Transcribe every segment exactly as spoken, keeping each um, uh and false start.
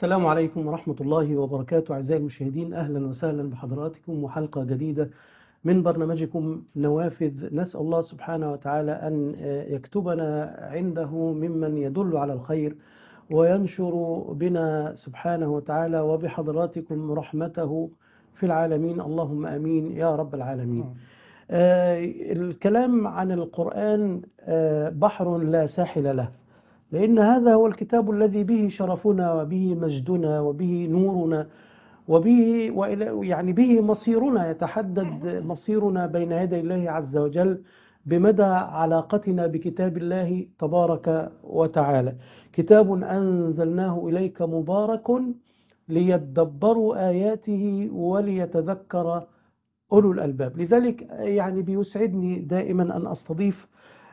السلام عليكم ورحمة الله وبركاته. أعزائي المشاهدين، أهلا وسهلا بحضراتكم وحلقة جديدة من برنامجكم نوافذ. نسأل الله سبحانه وتعالى أن يكتبنا عنده ممن يدل على الخير وينشر بنا سبحانه وتعالى وبحضراتكم رحمته في العالمين، اللهم أمين يا رب العالمين. آه الكلام عن القرآن آه بحر لا ساحل له، لأن هذا هو الكتاب الذي به شرفنا وبه مجدنا وبه نورنا وبه يعني به مصيرنا، يتحدد مصيرنا بين يدي الله عز وجل بمدى علاقتنا بكتاب الله تبارك وتعالى. كتاب أنزلناه إليك مبارك ليدبروا آياته وليتذكر أولو الألباب. لذلك يعني بيسعدني دائما أن أستضيف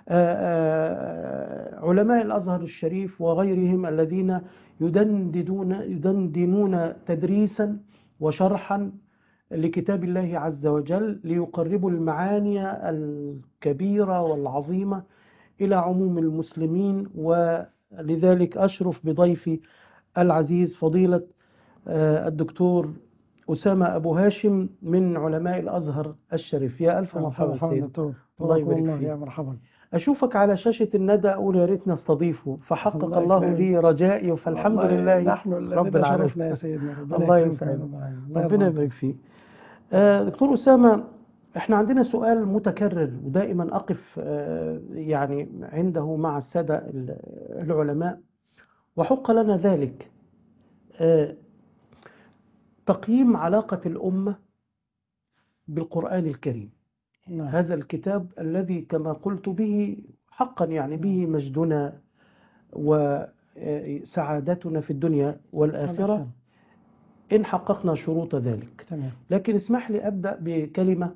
علماء الأزهر الشريف وغيرهم الذين يدندنون يدندنون تدريسا وشرحا لكتاب الله عز وجل ليقربوا المعاني الكبيرة والعظيمة إلى عموم المسلمين. ولذلك أشرف بضيفي العزيز فضيلة الدكتور أسامة أبو هاشم من علماء الأزهر الشريف. يا ألف مرحبا سيدي، الله يبارك فيك. يا مرحبا. أشوفك على شاشة الندى أقول يا ريت نستضيفه، فحقق الله, الله لي رجائي، فالحمد لله نحن رب العالمين. يا سيدنا الله يسعدك، ربنا يبارك فيك. آه دكتور أسامة، احنا عندنا سؤال متكرر ودائما أقف آه يعني عنده مع السادة العلماء، وحق لنا ذلك. آه تقييم علاقة الأمة بالقرآن الكريم. نعم. هذا الكتاب الذي كما قلت به حقا يعني به مجدنا وسعادتنا في الدنيا والآخرة إن حققنا شروط ذلك. تمام. لكن اسمح لي أبدأ بكلمة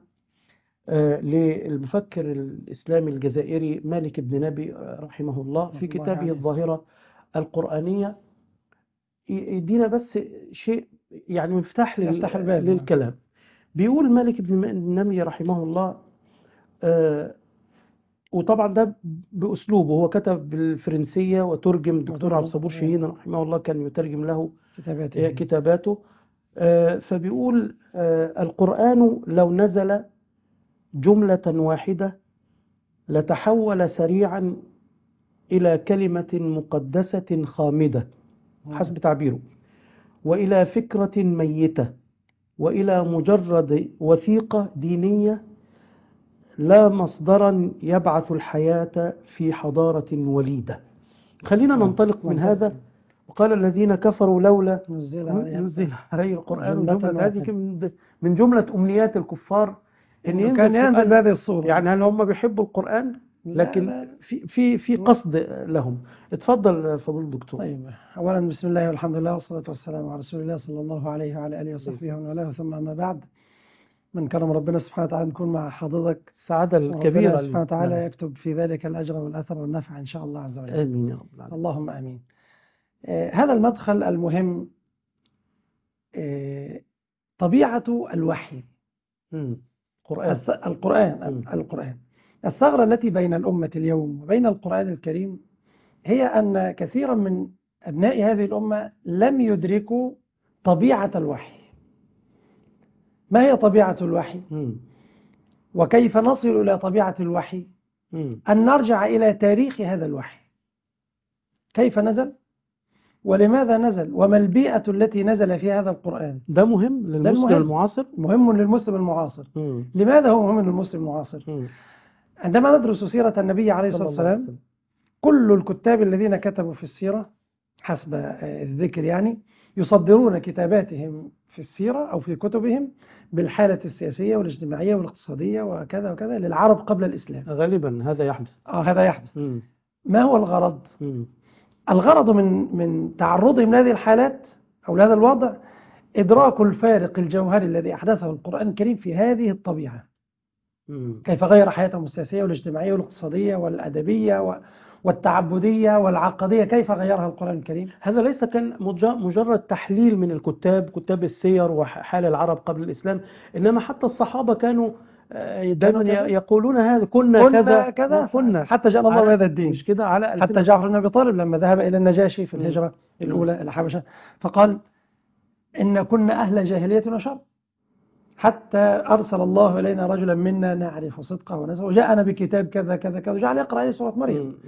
للمفكر الإسلامي الجزائري مالك بن نبي رحمه الله في كتابه الظاهرة القرآنية. يدينا بس شيء يعني مفتاح للكلام. بيقول مالك بن نبي رحمه الله، آه وطبعا ده بأسلوبه، هو كتب بالفرنسية وترجم الدكتور عبد الصبور شاهين رحمه الله كان يترجم له كتاباته, كتاباته. آه فبيقول آه القرآن لو نزل جملة واحدة لتحول سريعا إلى كلمة مقدسة خامدة حسب تعبيره، وإلى فكرة ميتة، وإلى مجرد وثيقة دينية لا مصدرا يبعث الحياة في حضارة وليدة. خلينا ننطلق من هذا. وقال الذين كفروا لولا نزل عليه القرآن جملة، هذه من جملة أمنيات الكفار إن ينزل كان ينزل بهذه الصورة. يعني هل هم بيحبوا القرآن؟ لكن لا لا. في في في قصد لهم. اتفضل فضيلة الدكتور. طيب، أولا بسم الله والحمد لله والصلاة والسلام على رسول الله صلى الله عليه وعلى آله وصحبه ومن والاه، ثم أما بعد. من كرم ربنا سبحانه وتعالى نكون مع حضرتك السعادة الكبيرة، ربنا سبحانه وتعالى نعم. يكتب في ذلك الأجر والأثر والنفع إن شاء الله عز وجل. آمين يا رب العالمين. اللهم آمين. آه هذا المدخل المهم، آه طبيعة الوحي. مم. القرآن القرآن مم. القرآن الثغرة التي بين الأمة اليوم وبين القرآن الكريم هي أن كثيرا من أبناء هذه الأمة لم يدركوا طبيعة الوحي. ما هي طبيعة الوحي؟ مم. وكيف نصل إلى طبيعة الوحي؟ مم. أن نرجع إلى تاريخ هذا الوحي، كيف نزل ولماذا نزل وما البيئة التي نزل فيها هذا القرآن. ده مهم للمسلم مهم. المعاصر مهم للمسلم المعاصر. مم. لماذا هو مهم للمسلم المعاصر؟ مم. عندما ندرس سيرة النبي عليه الصلاة والسلام، كل الكتاب الذين كتبوا في السيرة حسب الذكر يعني يصدرون كتاباتهم في السيرة أو في كتبهم بالحالة السياسية والاجتماعية والاقتصادية وكذا وكذا للعرب قبل الإسلام. غالبا هذا يحدث. آه هذا يحدث. مم. ما هو الغرض؟ مم. الغرض من من تعرضهم لهذه الحالات أو لهذا الوضع إدراك الفارق الجوهري الذي أحدثه القرآن الكريم في هذه الطبيعة. مم. كيف غير حياتهم السياسية والاجتماعية والاقتصادية والأدبية والتعبدية والعقدية، كيف غيرها القرآن الكريم. هذا ليس كان مجرد تحليل من الكتاب، كتاب السير وحال العرب قبل الإسلام، إنما حتى الصحابة كانوا دايما يقولون هذا كنا, كنا كذا كذا كنا حتى جاء الله بهذا الدين. مش كده على حتى جعفر بن أبي طالب لما ذهب إلى النجاشي في الهجرة م. الأولى إلى الحبشة فقال إن كنا أهل جاهلية وشر حتى أرسل الله إلينا رجلا منا نعرف صدقه ونسبه وجاءنا بكتاب كذا كذا كذا وجعل يقرأ عليه سورة مريم. م.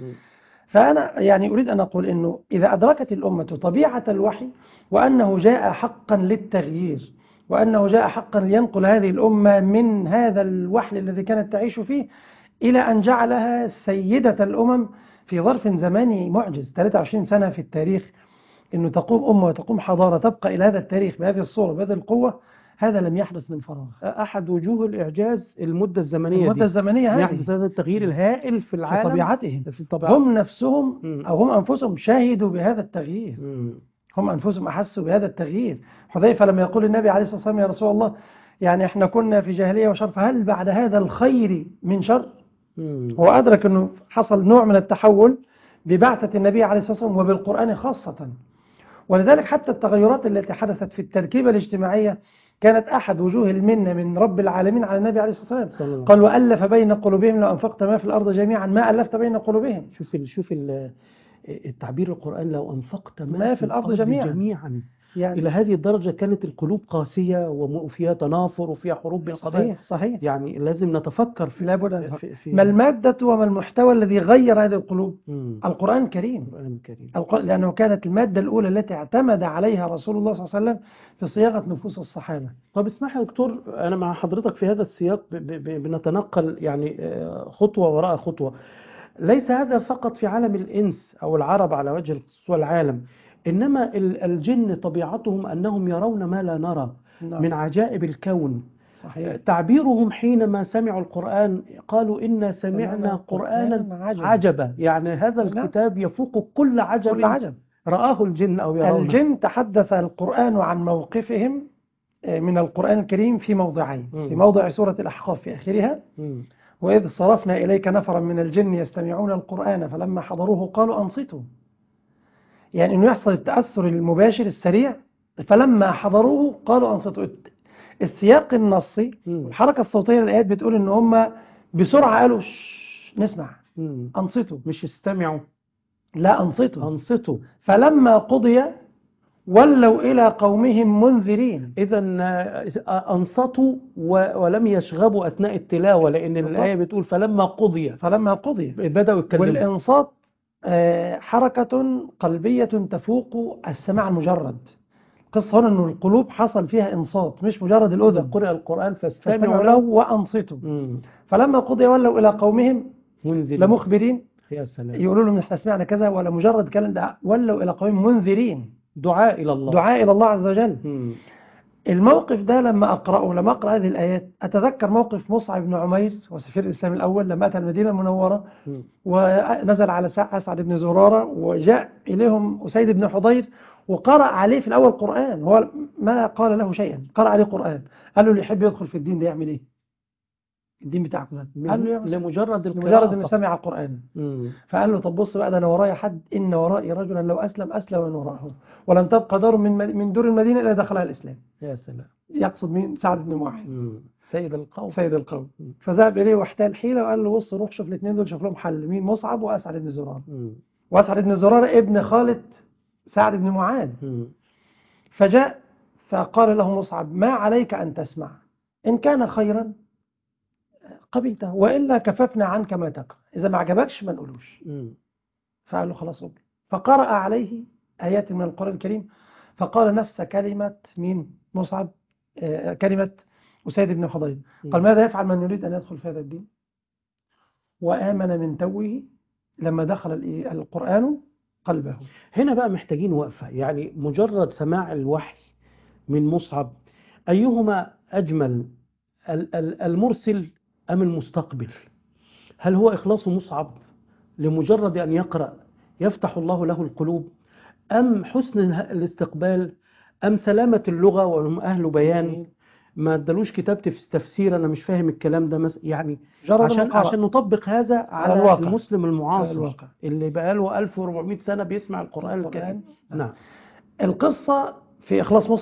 فأنا يعني أريد أن أقول إنه إذا أدركت الأمة طبيعة الوحي وأنه جاء حقا للتغيير وأنه جاء حقا لينقل هذه الأمة من هذا الوحل الذي كانت تعيش فيه إلى أن جعلها سيدة الأمم في ظرف زماني معجز. ثلاثة وعشرين سنة في التاريخ إنه تقوم أمة وتقوم حضارة تبقى إلى هذا التاريخ بهذه الصورة بهذه القوة، هذا لم يحدث من فراغ. أحد وجوه الإعجاز المدة الزمنية المدة دي. الزمنية هذه يحدث هذا التغيير الهائل في العالم في طبيعتهم في طبيعتهم. هم نفسهم م. أو هم أنفسهم شاهدوا بهذا التغيير. م. هم أنفسهم أحسوا بهذا التغيير. حذيفة لما يقول النبي عليه الصلاة والسلام يا رسول الله يعني إحنا كنا في جاهلية وشر فهل بعد هذا الخير من شر؟ م. هو أدرك أنه حصل نوع من التحول ببعثة النبي عليه الصلاة والسلام وبالقرآن خاصة. ولذلك حتى التغيرات التي حدثت في التركيبة الاجتماعية كانت أحد وجوه المنة من رب العالمين على النبي عليه الصلاة والسلام. قال وألف بين قلوبهم لو أنفقت ما في الأرض جميعا ما ألفت بين قلوبهم. شوف ال شوف ال التعبير القرآن لو أنفقت ما, ما في الأرض جميعا, جميعا. يعني إلى هذه الدرجة كانت القلوب قاسية وفيها تنافر وفيها حروب بين القبائل. صحيح صحيح. يعني لازم نتفكر في, لابد في, في ما المادة وما المحتوى الذي غير هذه القلوب؟ مم. القرآن الكريم. القرآن الكريم. القرآن لأنه كانت المادة الأولى التي اعتمد عليها رسول الله صلى الله عليه وسلم في صياغة نفوس الصحابة. طب اسمح يا دكتور، أنا مع حضرتك في هذا السياق بنتنقل يعني خطوة وراء خطوة. ليس هذا فقط في عالم الإنس أو العرب على وجه الخصوص والعالم، إنما الجن طبيعتهم أنهم يرون ما لا نرى نعم. من عجائب الكون. صحيح. تعبيرهم حينما سمعوا القرآن قالوا إنا سمعنا قرآنا عجبا. عجبا يعني هذا الكتاب يفوق كل عجب, كل عجب. رآه الجن أو يرونه. الجن تحدث القرآن عن موقفهم من القرآن الكريم في موضعين. م. في موضع سورة الأحقاف في آخرها م. وإذ صرفنا إليك نفرا من الجن يستمعون القرآن فلما حضروه قالوا أنصتوا. يعني أنه يحصل التأثر المباشر السريع فلما حضروه قالوا أنصتوا. السياق النصي والحركة الصوتية للآيات بتقول أن هم بسرعة قالوا نسمع مم. أنصتوا، مش استمعوا، لا أنصتوا أنصتوا. فلما قضي ولوا إلى قومهم منذرين. إذا أنصتوا ولم يشغبوا أثناء التلاوة، لأن الآية بتقول فلما قضي فلما قضي بدأوا يتكلموا. والإنصات حركة قلبية تفوق السماع المجرد. القصة هنا أن القلوب حصل فيها إنصات مش مجرد الأذن. قرأ القرآن فاستمعوا له وأنصتوا. مم. فلما قضي ولوا إلى قومهم منذرين لمخبرين. يا سلام. يقولوا لهم احنا سمعنا كذا ولا مجرد كلام ده، ولوا إلى قومهم منذرين. دعاء إلى الله، دعاء إلى الله عز وجل. مم. الموقف ده لما أقرأه لما أقرأ هذه الآيات أتذكر موقف مصعب بن عمير وسفير الإسلام الأول لما أتى المدينة المنورة م. ونزل على أسعد بن زرارة وجاء إليهم أسيد بن حضير وقرأ عليه في الأول قرآن. هو ما قال له شيئا، قرأ عليه قرآن. قال له اللي يحب يدخل في الدين ده يعمل إيه؟ الدين بتاعكم ده قال له لمجرد لمجرد أنه سمع قرآن. فقال له طب بص بقى ده أنا ورايا حد، إن ورائي رجلا لو أسلم أسلم من وراءه ولم تبقى دار من من دور المدينة إلا دخلها الإسلام. يا سلام. يقصد مين؟ سعد بن معاذ سيد القوم. سيد القوم. فذهب إليه واحتال حيلة وقال له بص روح شوف الاثنين دول، شوف لهم حل، مين؟ مصعب وأسعد بن زرارة. وأسعد بن زرارة ابن خالد سعد بن معاذ. فجاء فقال له مصعب ما عليك أن تسمع، إن كان خيرا قبلته وإلا كففنا عنك ما تقرأ، إذا ما عجبكش ما نقولوش. فقال له خلاص قبل. فقرأ عليه آيات من القرآن الكريم فقال نفس كلمة مين؟ مصعب، آه كلمة أسيد بن حضير. قال ماذا يفعل من يريد أن يدخل في هذا الدين؟ وآمن من توه لما دخل القرآن قلبه. هنا بقى محتاجين وقفة، يعني مجرد سماع الوحي من مصعب أيهما أجمل، المرسل أم المستقبل؟ هل هو إخلاص مصعب لمجرد أن يقرأ يفتح الله له القلوب، أم حسن الاستقبال، أم سلامة اللغة وهم أهل بيان ما ادالوش كتاب تفسير أنا مش فاهم الكلام ده مثلا، يعني عشان عشان نطبق هذا على الواقع. المسلم المعاصر الواقع. اللي بقاله ألف وأربعمائة سنة بيسمع القرآن الكريم. نعم. القصة في إخلاص مصعب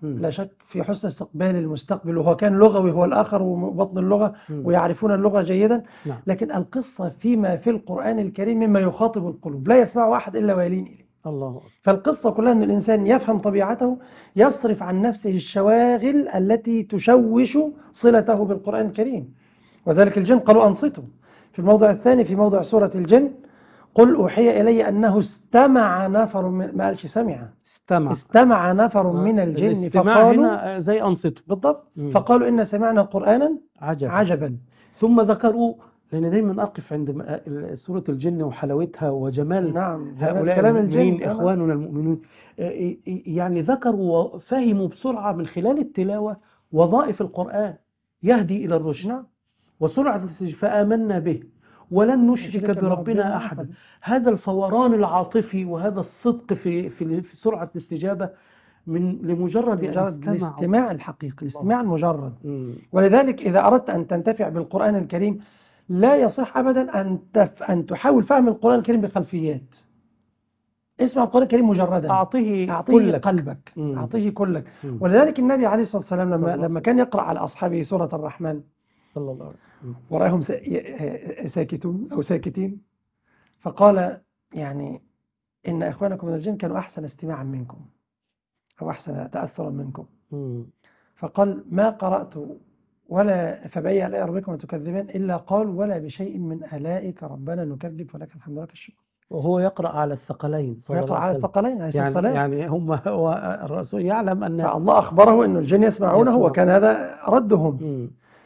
مم. لا شك في حسن استقبال المستقبل، وهو كان لغوي هو الآخر وبطن اللغة مم. ويعرفون اللغة جيدا. نعم. لكن القصة فيما في القرآن الكريم مما يخاطب القلوب، لا يسمع أحد إلا ويلين إليه. الله أكبر. فالقصة كلها أن الإنسان يفهم طبيعته، يصرف عن نفسه الشواغل التي تشوش صلته بالقرآن الكريم. وذلك الجن قالوا أنصتوا. في الموضع الثاني في موضع سورة الجن، قل أوحي إلي أنه استمع نفر من، ما قالش سمع، استمع استمع نفر من الجن الاستماع فقالوا هنا زي أنصتوا بالضبط، مم. فقالوا إن سمعنا قرآنا عجبا. عجبا. ثم ذكروا، لأن دايما أقف عند م- سورة الجن وحلاوتها وجمال نعم، جمال هؤلاء كلام المؤمنين الجن. إخواننا المؤمنون. آه، يعني ذكروا وفهموا بسرعة من خلال التلاوة وظائف القرآن، يهدي إلى الرشد نعم. وسرعة الاستجابة، فآمنا به ولن نشرك بربنا أحدا. هذا الفوران العاطفي وهذا الصدق في في في سرعة الاستجابة من لمجرد أن مجرد استمعوا. الاستماع الحقيقي، الاستماع المجرد. مم. ولذلك إذا أردت أن تنتفع بالقرآن الكريم لا يصح أبدا أن تف... أن تحاول فهم القرآن الكريم بخلفيات. اسمع القرآن الكريم مجردا، أعطيه أعطيه كلك. قلبك، مم. أعطيه كلك. مم. ولذلك النبي عليه الصلاة والسلام صلى الله لما عليه لما وسلم. كان يقرأ على أصحابه سورة الرحمن صلى الله عليه وسلم. ورأيهم سا- ي- ساكتون أو ساكتين، فقال يعني إن إخوانكم من الجن كانوا أحسن استماعا منكم أو أحسن تأثرا منكم. مم. فقال ما قرأت ولا فبأي آلاء ربكما تكذبان إلا قال ولا بشيء من آلائك ربنا نكذب ولك الحمد لك الشكر. وهو يقرأ على الثقلين صلى الله ويقرأ على عليه وسلم. الثقلين عليه الصلاة يعني والسلام. يعني هم هو الرسول يعلم أن فالله أخبره أن الجن يسمعونه يسمع. وكان هذا ردهم. مم.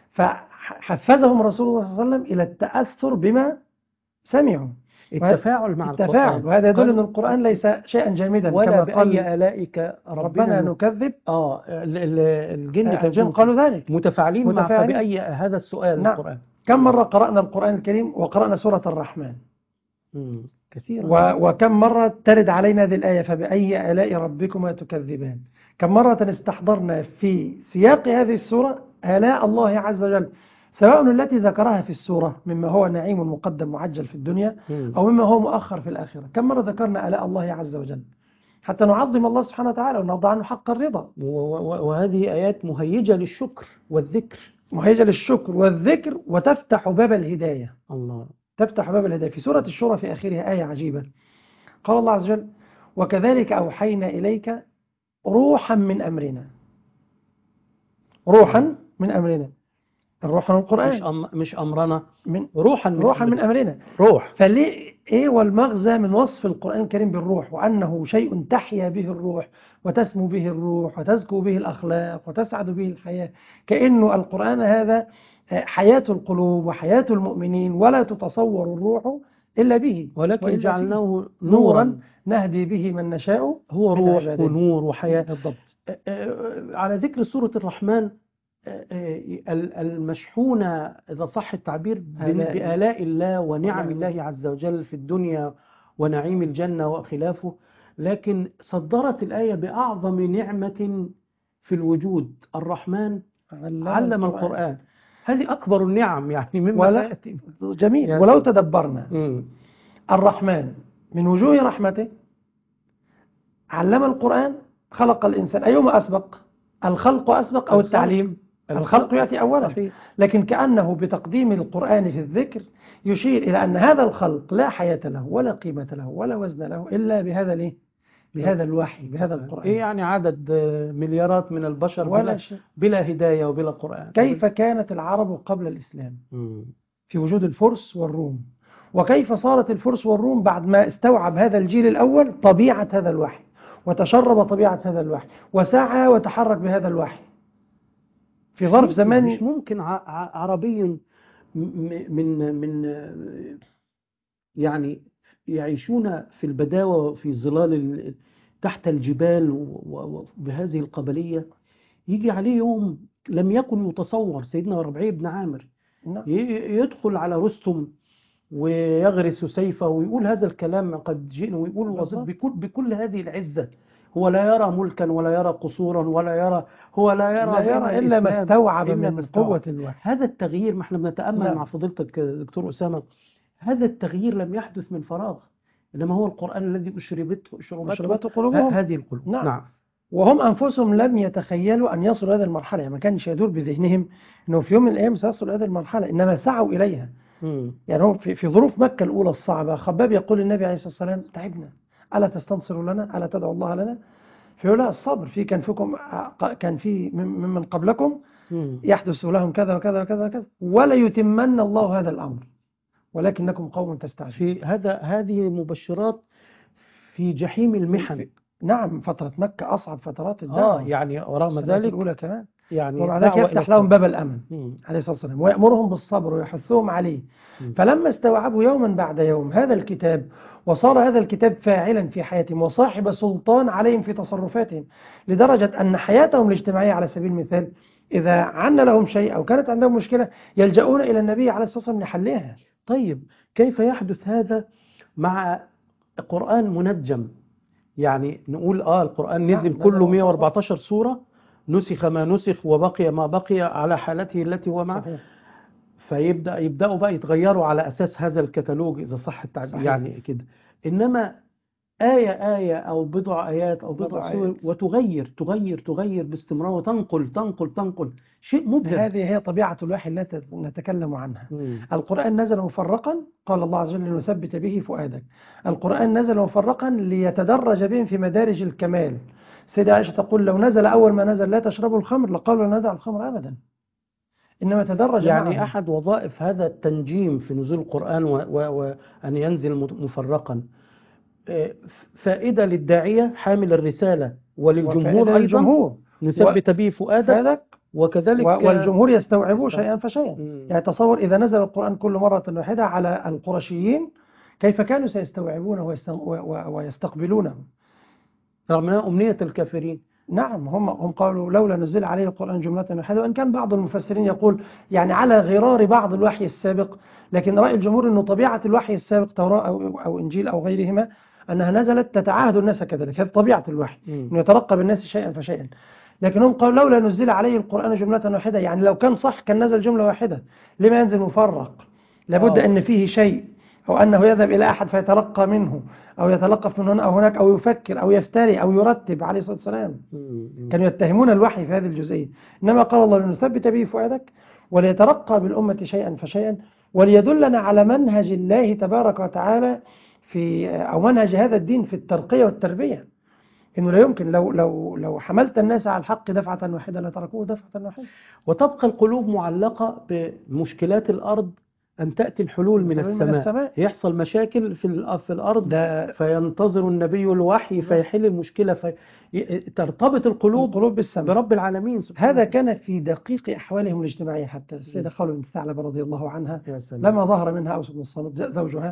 فحفزهم رسول الله صلى الله عليه وسلم إلى التأثر بما سمعوا، التفاعل مع التفاعل. القرآن. وهذا يدل أن قالوا القرآن ليس شيئا جامدا ولا كما قال بأي آلائك ربنا ربنا نك- نكذب. آه ال- ال- الجن الجن كانوا قالوا ذلك متفاعلين مع متفاعلين. فبأي هذا السؤال نعم. القرآن. كم مرة قرأنا القرآن الكريم وقرأنا سورة الرحمن، مم. كثيرا. و... وكم مرة ترد علينا هذه الآية فبأي آلاء ربكما تكذبان. كم مرة استحضرنا في سياق هذه السورة آلاء الله عز وجل، سواء التي ذكرها في السورة مما هو نعيم مقدم معجل في الدنيا مم. أو مما هو مؤخر في الآخرة. كم مرة ذكرنا آلاء الله عز وجل حتى نعظم الله سبحانه وتعالى ونرضى عنه حق الرضا. و- و- وهذه آيات مهيجة للشكر والذكر. مهيجة للشكر والذكر وتفتح باب الهداية. الله. تفتح باب الهداية. في سورة الشورى في آخرها آية عجيبة، قال الله عز وجل وكذلك أوحينا إليك روحا من أمرنا. روحا من أمرنا، الروح من مش القرآن، أم مش أمرنا، من روحا من روحا من أمرنا. أمرنا. روح. فليه إيه والمغزى من وصف القرآن الكريم بالروح، وأنه شيء تحيا به الروح وتسمو به الروح وتزكو به الأخلاق وتسعد به الحياة. كأنه القرآن هذا حياة القلوب وحياة المؤمنين، ولا تتصور الروح إلا به، ولكن وإلا جعلناه فيه. نورا نورا نهدي به من نشاء هو من روح عبادنا. ونور وحياة. بالضبط. آه، آه، على ذكر سورة الرحمن، آه، آه، ال- المشحونة إذا صح التعبير بال- آلاء. بآلاء الله ونعم ونعم. الله عز وجل في الدنيا ونعيم الجنة وخلافه، لكن صدرت الآية بأعظم نعمة في الوجود، الرحمن علم, علم القرآن. هذه أكبر النعم يعني مما ولا سيأتي. جميل. يا ولو سيدي. تدبرنا مم. الرحمن من وجوه رحمته علم القرآن، خلق الإنسان. أيهما أسبق، الخلق أسبق أو الخلق. التعليم؟ الخلق يأتي أولا. صحيح. لكن كأنه بتقديم القرآن في الذكر يشير إلى أن هذا الخلق لا حياة له ولا قيمة له ولا وزن له إلا بهذا ليه؟ بهذا الوحي، بهذا القرآن. إيه يعني عدد آه، مليارات من البشر ولا بلا, شيء. بلا هداية وبلا قرآن. كيف كانت العرب قبل الإسلام مم. في وجود الفرس والروم، وكيف صارت الفرس والروم بعد ما استوعب هذا الجيل الأول طبيعة هذا الوحي وتشرب طبيعة هذا الوحي وسعى وتحرك بهذا الوحي في ظرف زمان. مش ممكن ع- ع- عربي م- من من يعني يعيشون في البداوة وفي ظلال ال- تحت الجبال وبهذه القبلية، يجي عليه يوم لم يكن يتصور. سيدنا ربيع بن عامر نعم. ي- يدخل على رستم ويغرس سيفه ويقول هذا الكلام قد جئنا، ويقول وظيف بكل, بكل هذه العزة. هو لا يرى ملكا ولا يرى قصورا ولا يرى هو لا يرى, لا يرى إلا ما استوعب إلا من ما استوعب. قوة الوحي. هذا التغيير، ما احنا بنتأمل نعم. مع فضيلتك دكتور أسامة، هذا التغيير لم يحدث من فراغ، إنما هو القرآن الذي أشربته أشربته أشربته قلوبهم. هذه القلوب. نعم. نعم. وهم أنفسهم لم يتخيلوا أن يصلوا هذه المرحلة، يعني ما كانش يدور بذهنهم أنه في يوم من الأيام سيصلوا هذه المرحلة، إنما سعوا إليها. مم. يعني هم في في ظروف مكة الأولى الصعبة، خباب يقول للنبي عليه الصلاة والسلام تعبنا، ألا تستنصروا لنا، ألا تدعوا الله لنا؟ فيقول لا، الصبر، في كان فيكم كان في ممن قبلكم مم. يحدث لهم كذا وكذا وكذا وكذا، ولا يتمن الله هذا الأمر ولكنكم قوم تستعجلون. في هذا هذه مبشرات في جحيم في المحن. في نعم، فترة مكة أصعب فترات اه الدعوة، يعني ورغم السنوات ذلك الأولى كمان. يعني ومع ذلك دعوة إلى يفتح لهم الصبر. باب الأمن مم. عليه الصلاة والسلام، ويأمرهم بالصبر ويحثهم عليه. مم. فلما استوعبوا يوما بعد يوم هذا الكتاب، وصار هذا الكتاب فاعلا في حياتهم وصاحب سلطان عليهم في تصرفاتهم، لدرجة أن حياتهم الاجتماعية على سبيل المثال إذا عن لهم شيء أو كانت عندهم مشكلة يلجؤون إلى النبي عليه الصلاة والسلام لحلها. طيب كيف يحدث هذا مع قرآن منجم؟ يعني نقول اه القرآن نعم، نزل نزل كله وانفصل. مئة وأربعتاشر سورة، نسخ ما نسخ وبقي ما بقي على حالته التي هو معه، صحيح. فيبدأ يبدأوا بقى يتغيروا على أساس هذا الكتالوج إذا صح التعبير صحيح. يعني كده. إنما آية آية أو بضع آيات أو بضع بضع سور آيات. وتغير تغير تغير باستمرار وتنقل تنقل تنقل شيء مبهر. هذه هي طبيعة الوحي التي نتكلم عنها. مم. القرآن نزل مفرقا، قال الله عز وجل لنثبت به فؤادك. القرآن نزل مفرقا ليتدرج بهم في مدارج الكمال. سيدة عائشة تقول لو نزل أول ما نزل لا تشربوا الخمر لقالوا لا ندع الخمر أبدا، إنما تدرج يعني معهم. أحد وظائف هذا التنجيم في نزول القرآن وأن ينزل مفرقا فائدة للداعية حامل الرسالة وللجمهور أيضا الجمهور نثبت به فؤادك، وكذلك والجمهور يستوعبوا شيئا فشيئا. مم. يعني تصور إذا نزل القرآن كل مرة واحدة على القرشيين كيف كانوا سيستوعبونه ويستقبلونه، رغم أنها أمنية الكافرين. نعم، هم هم قالوا لولا نزل عليه القرآن جملة واحدة، وإن كان بعض المفسرين يقول يعني على غرار بعض الوحي السابق، لكن رأي الجمهور أنه طبيعة الوحي السابق توراة أو, أو إنجيل أو غيرهما أنها نزلت تتعاهد الناس كذلك، هذه طبيعة الوحي أنه يترقى بالناس شيئا فشيئا. لكن هم قالوا لولا نزل عليه القرآن جملة واحدة، يعني لو كان صح كان نزل جملة واحدة، لما ينزل مفرق؟ لابد أن فيه شيء، أو أنه يذهب إلى أحد فيتلقى منه أو يتلقف من هنا أو هناك أو يفكر أو يفتري أو يرتب عليه الصلاة والسلام. كانوا يتهمون الوحي في هذه الجزئية. إنما قال الله لنثبت به فؤادك وليترقى بالأمة شيئا فشيئا، وليدلنا على منهج الله تبارك وتعالى في أو منهج هذا الدين في الترقية والتربية، إنه لا يمكن لو لو لو حملت الناس على الحق دفعة واحدة لتركوه دفعة واحدة. وتبقى القلوب معلقة بمشكلات الأرض أن تأتي الحلول من السماء. من السماء يحصل مشاكل في في الأرض فينتظر النبي الوحي فيحل المشكلة، فترتبط القلوب, القلوب بالسماء برب العالمين سبحانه. هذا كان في دقيق أحوالهم الاجتماعية. حتى السيدة خولة بنت ثعلبة رضي الله عنها لما ظهر منها أوس بن الصامت زوجها،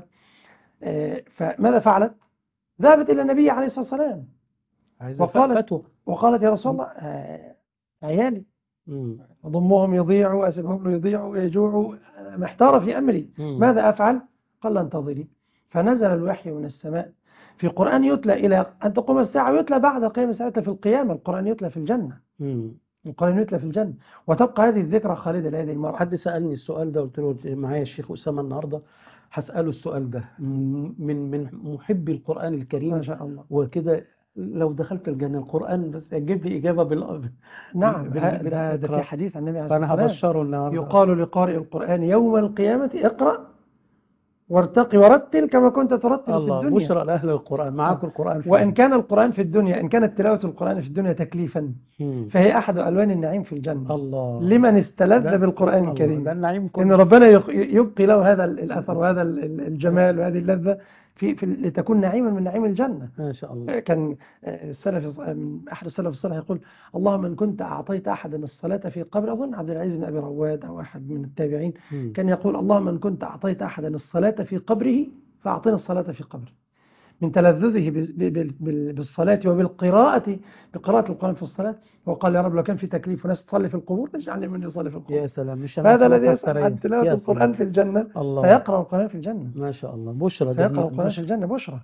فماذا فعلت؟ ذهبت إلى النبي عليه الصلاة والسلام وقالت, وقالت يا رسول الله عيالي أضمهم يضيعوا أسيبهم يضيعوا يجوعوا، محتارة في أمري، مم. ماذا أفعل؟ قال انتظري. فنزل الوحي من السماء في قرآن يتلى إلى أن تقوم الساعة، ويتلى بعد قيام الساعة، يتلى في القيامة، القرآن يتلى في الجنة، مم. القرآن يتلى في الجنة، وتبقى هذه الذكرى خالدة لهذه المرأة. حد سألني السؤال ده قلت له معايا الشيخ أسامة النهاردة هسأله السؤال ده من من محبي القرآن الكريم ما شاء الله وكده، لو دخلت الجنة القرآن بس يجيب لي إجابة بالأرض. نعم، ده, ده في حديث عن النبي عليه الصلاة والسلام، فأنا هبشره النهارده. يقال لقارئ القرآن يوم القيامة اقرأ وارتقي ورتل كما كنت ترتل في الدنيا. بشرى لأهل القرآن، معاكم القرآن فيه. وإن كان القرآن في الدنيا، إن كانت تلاوة القرآن في الدنيا تكليفا، مم. فهي أحد ألوان النعيم في الجنة. الله. لمن استلذ بالقرآن الكريم، إن ربنا يبقي له هذا الأثر وهذا الجمال وهذه اللذة في, في لتكون نعيما من نعيم الجنة. ما شاء الله. كان السلف من أحد السلف الصالح يقول اللهم إن كنت أعطيت أحدا الصلاة في قبر، أظن عبد العزيز بن أبي رواد أو أحد من التابعين، م. كان يقول اللهم إن كنت أعطيت أحدا الصلاة في قبره فأعطينا الصلاة في قبره، من تلذذه بالصلاة وبالقراءة بقراءة القرآن في الصلاة. وقال يا رب لو كان في تكليف وناس تصلي في القبور اجعلني من يصلي في القبور. يا سلام. مش هذا الذي يسأل عن تلاوة القرآن في الجنة الله. سيقرأ القرآن في الجنة. ما شاء الله. بشرى. سيقرأ القرآن في الجنة بشرى.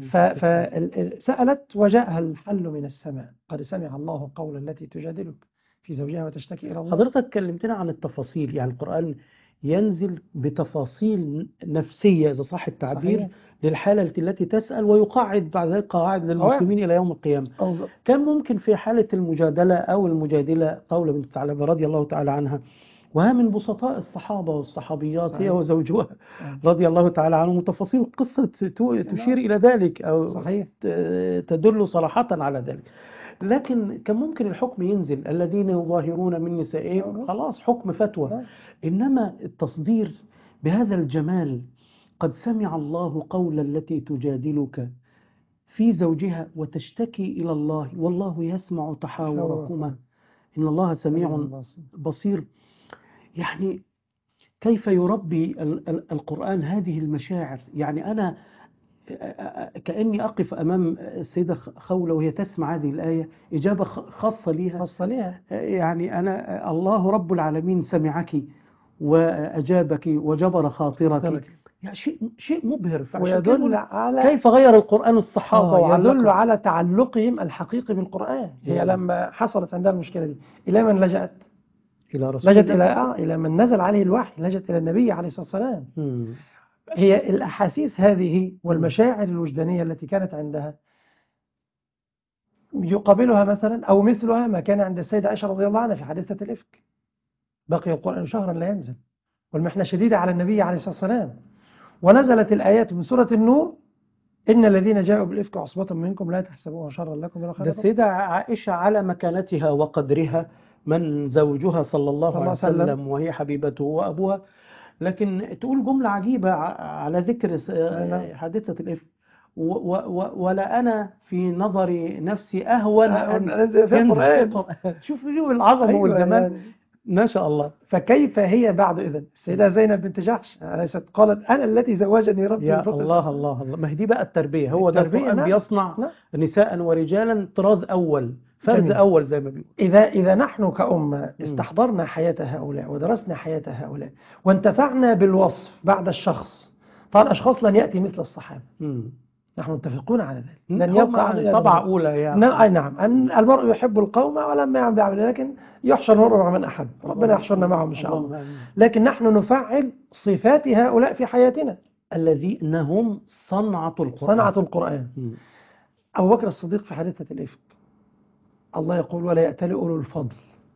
فسألت وجاءها الحل من السماء، قد سمع الله قول التي تجادلك في زوجها وتشتكي إلى الله. حضرتك كلمتنا عن التفاصيل، يعني القرآن ينزل بتفاصيل نفسية إذا صح التعبير صحيح. للحالة التي تسأل، ويقعد بعد ذلك قواعد للمسلمين إلى يوم القيامة. انظر. كان ممكن في حالة المجادلة أو المجادلة قول بنت ثعلبة رضي الله تعالى عنها، وها من بسطاء الصحابة والصحابيات صحيح. هي وزوجها صحيح. رضي الله تعالى عنهم، وتفاصيل قصة تو- تشير إلى ذلك أو صحيح. ت- تدل صراحة على ذلك. لكن كان ممكن الحكم ينزل الذين يظاهرون من نسائهم، خلاص حكم فتوى. نعم. إنما التصدير بهذا الجمال، قد سمع الله قول التي تجادلك في زوجها وتشتكي إلى الله والله يسمع تحاوركما إن الله سميع بصير. يعني كيف يربي ال- ال- القرآن هذه المشاعر؟ يعني أنا كأني أقف أمام السيدة خولة وهي تسمع هذه الآية إجابة خ- خاصة لها خاصة لها. يعني أنا الله رب العالمين سمعك وأجابك وجبر خاطرك. يعني شيء شيء مبهر. ويدل على كيف غير القرآن الصحابة آه يدل وعلقهم. على تعلقهم الحقيقي بالقرآن. هي مم. لما حصلت عندها المشكلة دي إلى من لجأت؟ إلى رسول لجأت الله إلى آه إلى من نزل عليه الوحي، لجأت إلى النبي عليه الصلاة والسلام. مم. هي الأحاسيس هذه والمشاعر الوجدانية التي كانت عندها يقابلها مثلا أو مثلها ما كان عند السيدة عائشة رضي الله عنها في حادثة الإفك. بقي القرآن شهرا لا ينزل والمحنة شديدة على النبي عليه الصلاة والسلام، ونزلت الآيات من سورة النور إن الذين جاءوا بالإفك عصبة منكم لا تحسبوها شرا لكم بل خيرا ده لكم. السيدة عائشة على مكانتها وقدرها، من زوجها صلى الله صلى الله عليه عليه وسلم. وسلم وهي حبيبته وأبوها. لكن تقول جملة عجيبة ع- على ذكر س- نعم. حادثة الإفك، و- و- و- ولا أنا في نظري نفسي أهون أن أنزل في ينزل في القرآن. القرآن. شوف ليه العظمة أيوة والجمال يعني. ما شاء الله. فكيف هي بعد إذن السيدة زينب بنت جحش أليست قالت أنا التي زوجني ربي يا بفضل الله الرسول؟ الله الله، ما هي دي بقى التربية. هو ده التربية، القرآن نعم. بيصنع نعم. نساء ورجالا طراز أول، فرز جميل. أول زي ما بيقول. إذا إذا نحن كأمة استحضرنا حياة هؤلاء ودرسنا حياة هؤلاء وانتفعنا بالوصف بعد الشخص، طبعا أشخاص لن يأتي مثل الصحابة، مم. نحن متفقون على ذلك. لن لن يبقى يبقى طبعة أولى يعني. نعم. أي نعم. أن المرء يحب القوم ولما يعمل بعمل، لكن يحشر المرء مع من أحب. ربنا يحشرنا معهم إن شاء الله. لكن نحن نفعل صفات هؤلاء في حياتنا الذين هم صنعة القرآن. صنعة القرآن. مم. أبو بكر الصديق في حادثة الإفك الله يقول ولا يأتل أولو الفضل،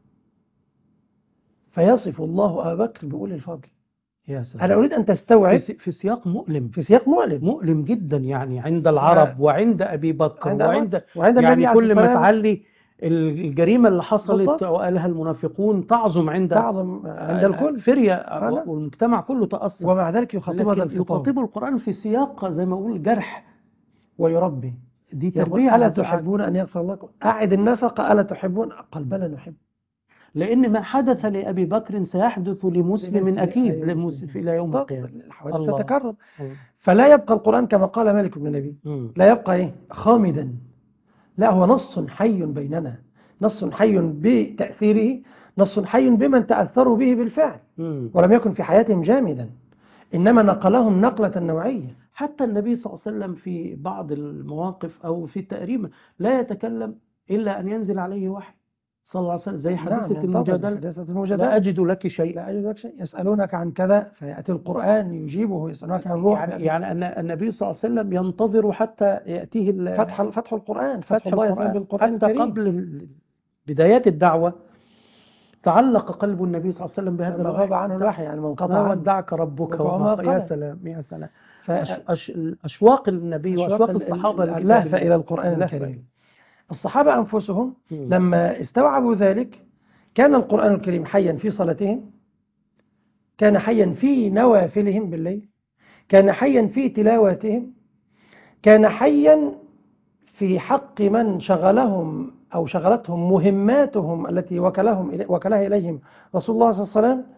فيصف الله أبا بكر بأولي الفضل. يا سلام. أنا أريد أن تستوعب في في سياق مؤلم، في سياق مؤلم مؤلم جدا يعني عند العرب وعند أبي بكر عند وعند وعند يعني النبي عليه كل ما الصلاة والسلام. تعلي الجريمة اللي حصلت بالضبط. وقالها المنافقون تعظم عند تعظم عند الكل فرية أنا. والمجتمع كله تأثر، ومع ذلك يخاطب هذا لكن الخطاب يخاطب القرآن في سياق زي ما أقول جرح ويربي. دي يقول تربية. ألا تحبون أن يغفر الله لكم؟ أعد النفقة ألا تحبون؟ قال بلى نحب. لأن ما حدث لأبي بكر سيحدث لمسلم أكيد لمسلم إلى يوم القيامة. الحوادث الله. تتكرر. الله. فلا يبقى القرآن كما قال مالك بن نبي مم. لا يبقى إيه خامدا، لا هو نص حي بيننا، نص حي بتأثيره، نص حي بمن تأثروا به بالفعل مم. ولم يكن في حياتهم جامدا، إنما نقلهم نقلة نوعية. حتى النبي صلى الله عليه وسلم في بعض المواقف أو في التأريم لا يتكلم إلا أن ينزل عليه وحي صلى الله عليه وسلم، زي حادثة نعم، المجادلة. حادثة المجادلة. لا أجد لك شيء. لا أجد لك شيء. يسألونك عن كذا فيأتي القرآن يجيبه، يسألونك عن الروح يعني, يعني أن النبي صلى الله عليه وسلم ينتظر حتى يأتيه ال- فتح فتح القرآن، فتح, فتح الله القرآن. بالقرآن حتى الكريم. قبل ال- بدايات الدعوة تعلق قلب النبي صلى الله عليه وسلم بهذا لما غاب عنه الوحي، يعني من قطع ما عنه. ودعك ربك وما وما قلى. يا سلام يا سلام. ف- أش- أش- أشواق النبي وأشواق ال- الصحابة ال- لكتاب اللهفة الله. إلى القرآن اللهفة. الكريم. الصحابة أنفسهم مم. لما استوعبوا ذلك كان القرآن الكريم حيا في صلاتهم، كان حيا في نوافلهم بالليل، كان حيا في تلاواتهم، كان حيا في حق من شغلهم أو شغلتهم مهماتهم التي وكلهم إلي وكلها إليهم رسول الله صلى الله عليه وسلم،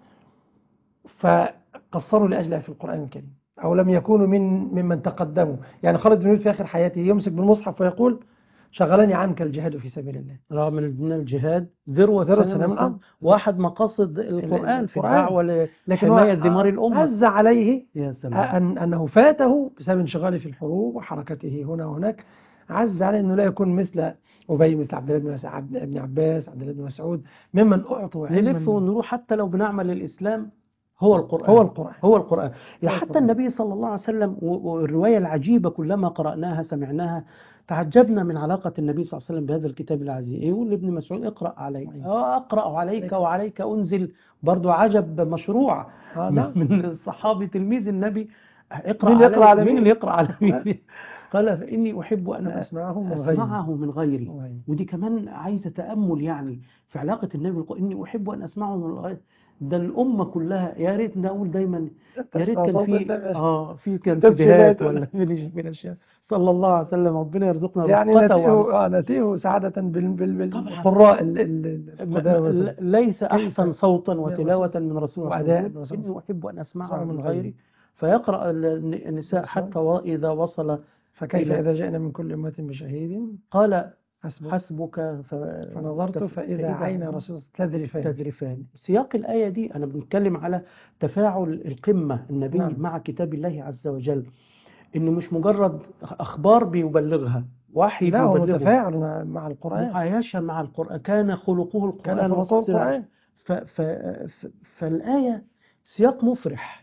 فقصروا لأجلها في القرآن الكريم أو لم يكونوا من ممن تقدموا. يعني خالد بن الوليد في آخر حياته يمسك بالمصحف ويقول شغلني عنك الجهاد في سبيل الله. رغم من الجهاد ذروة ذروة سنام سنام الأمر، الأمر. واحد مقاصد القرآن في القرآن. الدعوة لكن لحماية هو ثمار الأمة. هز عليه يا سلام. أن أنه فاته بسبب انشغاله في الحروب وحركته هنا وهناك، عز عليه أنه لا يكون مثل أبي، مثل عبد الله بن مس- عبد- ابن عباس، عبد الله بن مسعود، ممن أعطوا نلف علما. ونروح حتى لو بنعمل الإسلام هو القرآن هو القرآن هو القرآن يعني هو حتى القرآن. النبي صلى الله عليه وسلم و- والرواية العجيبة كلما قرأناها سمعناها تعجبنا من علاقة النبي صلى الله عليه وسلم بهذا الكتاب العزيز. يقول لابن مسعود اقرأ عليك، صحيح. اه أقرأ عليك عليك. وعليك أنزل. برضو عجب مشروع آه من نعم. من الصحابي تلميذ النبي، اقرأ مين يقرأ علي. على مين مين؟ اللي يقرأ على آه. مين؟ قال فإني أحب أن أنا أسمعه من غيري. أسمعه من غيري. غيري. ودي كمان عايزة تأمل يعني في علاقة النبي بالقرآن. إني أحب أن أسمعه من غيري، ده الأمة كلها. يا ريت نقول دايما يا ريت كان في اه في كان تسجيلات فيديوهات ولا في من الاشياء. صلى الله عليه وسلم، ربنا يرزقنا يعني رفقته نتيه وعنصر. آه نتيه سعادة بال- بال- طبعا بالقراء ال- ال- م- م- القدامى. ل- ليس كيف أحسن صوتا من وتلاوة الرسول من رسول الله. وأداء يقول الرسول إني أحب أن أسمعه أسمعه من من غيري. غيري. فيقرأ ال- النساء الإسلام. حتى وإذا وصل فكيف إلى إذا جئنا من كل أمة بشهيد قال حسبك حسبك ف... فنظرت تف- فإذا عين رسول تذرفان. تذرفان. سياق الآية دي أنا بنتكلم على تفاعل القمة النبي نعم. مع كتاب الله عز وجل، إنه مش مجرد أخبار بيبلغها، وحي لا هو بيبلغه، متفاعل مع القرآن. معايشة مع القرآن. كان خلقه القرآن كان خلقه وسط العجب. القرآن. ف... ف... ف... فالآية سياق مفرح.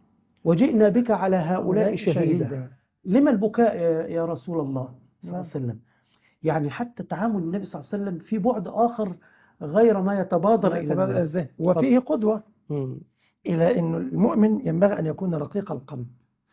وجئنا بك على هؤلاء شهيدا. لما البكاء يا يا رسول الله صلى الله عليه وسلم؟ يعني حتى تعامل النبي صلى الله عليه وسلم في بعد آخر غير ما يتبادر إلى يتبادر الناس. الذهن. وفيه قدوة مم. إلى أن المؤمن ينبغي أن يكون رقيق القلب،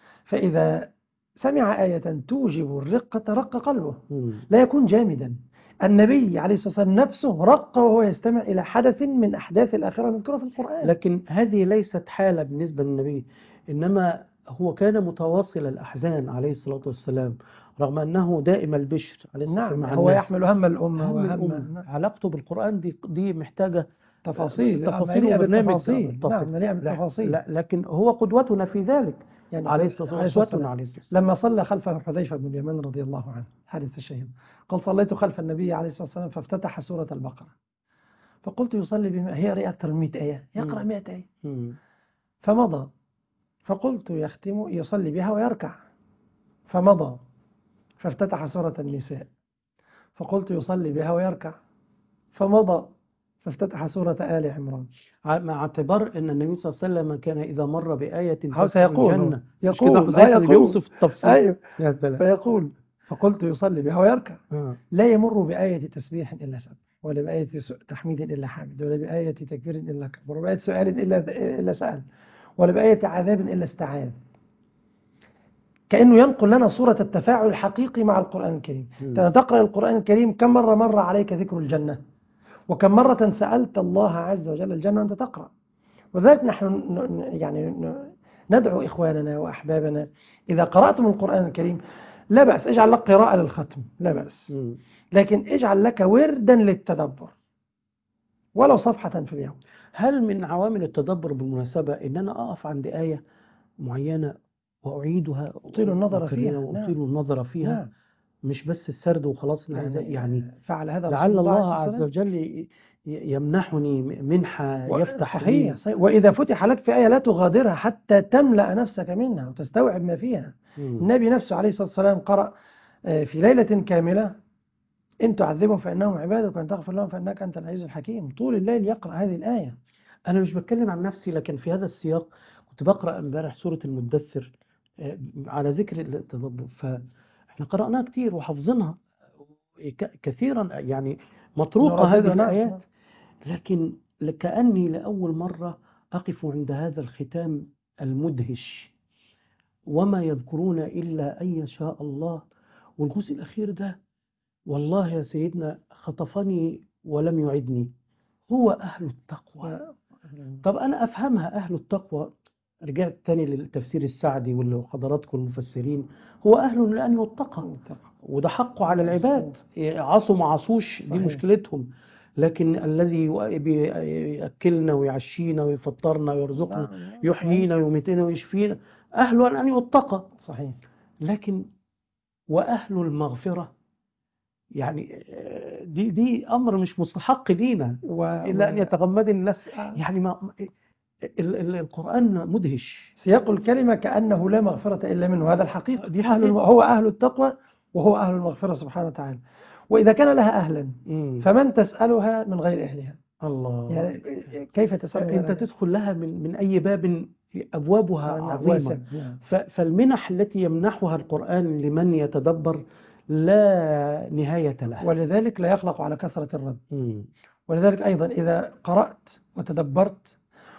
فإذا سمع آية توجب الرقة رق قلبه، مم. لا يكون جامدا. النبي عليه الصلاة والسلام نفسه رق وهو يستمع إلى حدث من أحداث الآخرة نذكرها في القرآن. لكن هذه ليست حالة بالنسبة للنبي، إنما هو كان متواصل الأحزان عليه الصلاة والسلام، رغم أنه دائم البشر عليه الصلاة والسلام نعم مع هو الناس. يحمل هم الأمة هم وهم الأمة. علاقته بالقرآن دي دي محتاجة تفاصيل تفاصيل مليئة وبرنامج بالتفاصيل. متصل. نعم مليئة لا, بالتفاصيل. لا لكن هو قدوتنا في ذلك يعني عليه الصلاة عليه الصلاة والسلام. والسلام. عليه الصلاة والسلام. لما صلى خلفه حذيفة بن اليمان رضي الله عنه حادث الشهيد، قال صليت خلف النبي عليه الصلاة والسلام فافتتح سورة البقرة، فقلت يصلي بما هي أكثر من مئة آية، يقرأ مئة آية. مم. فمضى، فقلت يختم يصلي بها ويركع، فمضى فافتتح سورة النساء، فقلت يصلي بها ويركع، فمضى فافتتح سورة آل عمران. مع اعتبار أن النبي صلى الله عليه وسلم كان إذا مر بآية هو تفتح سيقول الجنة، مش يقول كده حذيفة اللي يقول بيوصف التفصيل. أيوه يا سلام. فيقول فقلت يصلي بها ويركع. آه. لا يمر بآية تسبيح إلا سبح، ولا بآية تحميد إلا حامد، ولا بآية تكبير إلا كبر، ولا بآية سؤال إلا إلا سأل، ولا بآية عذاب إلا استعاذ. كأنه ينقل لنا صورة التفاعل الحقيقي مع القرآن الكريم. تقرأ القرآن الكريم كم مرة مر عليك ذكر الجنة، وكم مرة سألت الله عز وجل الجنة وأنت تقرأ. وذلك نحن يعني ندعو إخواننا وأحبابنا إذا قرأتم القرآن الكريم لا بأس، اجعل لك قراءة للختم لا بأس، لكن اجعل لك وردا للتدبر ولو صفحة في اليوم. هل من عوامل التدبر بالمناسبة إن أنا أقف عند آية معينة وأعيدها أطيل النظر فيها وأطيل نعم. النظر فيها نعم. مش بس السرد وخلاص. يعني, يعني فعل هذا لعل الله عز وجل يمنحني منحة و... يفتح صحيح. صحيح. وإذا فتح لك في آية لا تغادرها حتى تملأ نفسك منها وتستوعب ما فيها. مم. النبي نفسه عليه الصلاة والسلام قرأ في ليلة كاملة إن تعذبهم فإنهم عبادك وإن تغفر لهم فإنك أنت العزيز الحكيم. طول الليل يقرأ هذه الآية. أنا مش بتكلم عن نفسي، لكن في هذا السياق كنت بقرأ امبارح سورة المدثر على ذكر التدبر، فإحنا قرأناها كتير وحافظينها كثيرا، يعني مطروقة هذه الآيات، لكن كأني لأول مرة أقف عند هذا الختام المدهش، وما يذكرون إلا أن يشاء الله. والجزء الأخير ده والله يا سيدنا خطفني ولم يعدني. هو أهل التقوى. طب أنا أفهمها أهل التقوى، رجعت تاني للتفسير السعدي واللي حضراتكم المفسرين، هو أهل لأن يتقى، وده حقه على العباد. عصوا ما عصوش دي مشكلتهم، لكن الذي يأكلنا ويعشينا ويفطرنا ويرزقنا يحيينا ويميتنا ويشفينا أهل أن يتقى. صحيح. لكن وأهل المغفرة يعني دي دي أمر مش مستحق لينا و... إلا أن يتغمد الناس. يعني ما القرآن مدهش. سياق الكلمة كأنه لا مغفرة إلا منه، هذا الحقيقة. دي أهل الم... هو أهل التقوى وهو أهل المغفرة سبحانه وتعالى. وإذا كان لها أهلا مم. فمن تسألها من غير أهلها؟ الله. يعني كيف تسمى؟ أنت تدخل لها من من أي باب، أبوابها عظيمة. نعم. فالمنح التي يمنحها القرآن لمن يتدبر لا نهاية لها، ولذلك لا يخلق على كثرة الرد. م. ولذلك أيضا إذا قرأت وتدبرت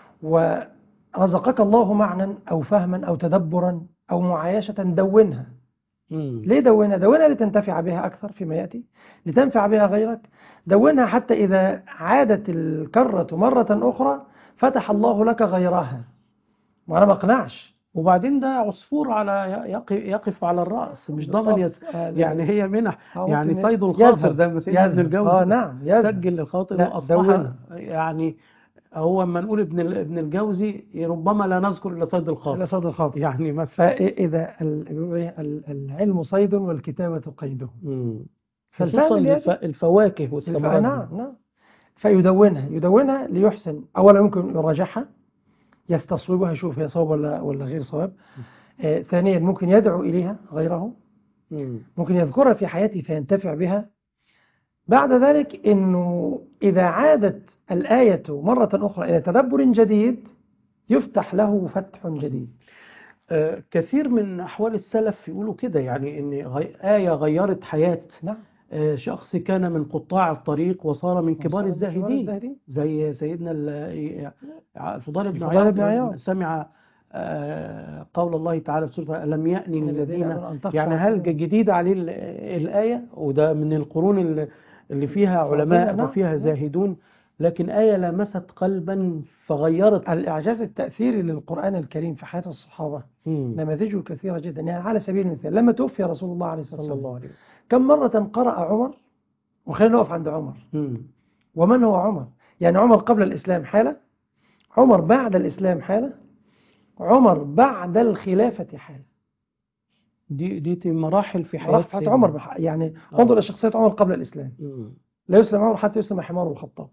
ورزقك الله معنى أو فهما أو تدبرا أو معايشة، دونها. م. ليه دونها؟ دونها لتنتفع بها أكثر فيما يأتي، لتنفع بها غيرك. دونها حتى إذا عادت الكرة مرة أخرى فتح الله لك غيرها. وأنا ما أقنعش. وبعدين ده عصفور على يقف, يقف على الرأس، مش ضمن يس... يعني هي منح، يعني صيد الخاطر ده مثلا ابن الجوزي. اه نعم سجل الخاطر وأصبح يعني هو اما نقول ابن ابن الجوزي ربما لا نذكر الا صيد الخاطر، الا صيد الخاطر يعني مثلا. فاذا العلم صيد والكتابه قيده، خصوصا الفواكه والثمرات. نعم نعم. فيدونها يدونها ليحسن. اولا ممكن يراجعها، يستصوبها، يشوف هي صواب ولا ولا غير صواب. آه ثانيا ممكن يدعو اليها غيره، مم. ممكن يذكرها في حياته فينتفع بها. بعد ذلك انه اذا عادت الآية مرة أخرى إلى تدبر جديد يفتح له فتح جديد. آه كثير من أحوال السلف يقولوا كده، يعني إن غي... آية غيرت حياة نعم. آه شخص كان من قطاع الطريق وصار من كبار الزاهدين، الزاهدين. زي سيدنا الفضال بن عياض. سمع آه قول الله تعالى في سورة ألم يأن للذين، يعني هل جديدة عليه الآية، وده من القرون اللي اللي فيها علماء نعم. وفيها زاهدون، لكن آية لمست قلبا فغيرت. الإعجاز التأثيري للقرآن الكريم في حياة الصحابة نماذجه كثيرة جدا. يعني على سبيل المثال لما توفي رسول الله عليه الصلاة والسلام كم مرة قرأ عمر، وخلينا نقف عند عمر. مم. ومن هو عمر؟ يعني عمر قبل الإسلام حالة، عمر بعد الإسلام حالة، عمر بعد الخلافة حالة. دي دي مراحل في حياة عمر بح... يعني آه. انظر لشخصية عمر قبل الإسلام. مم. لا يسلم عمر حتى يسلم حمار الخطاب.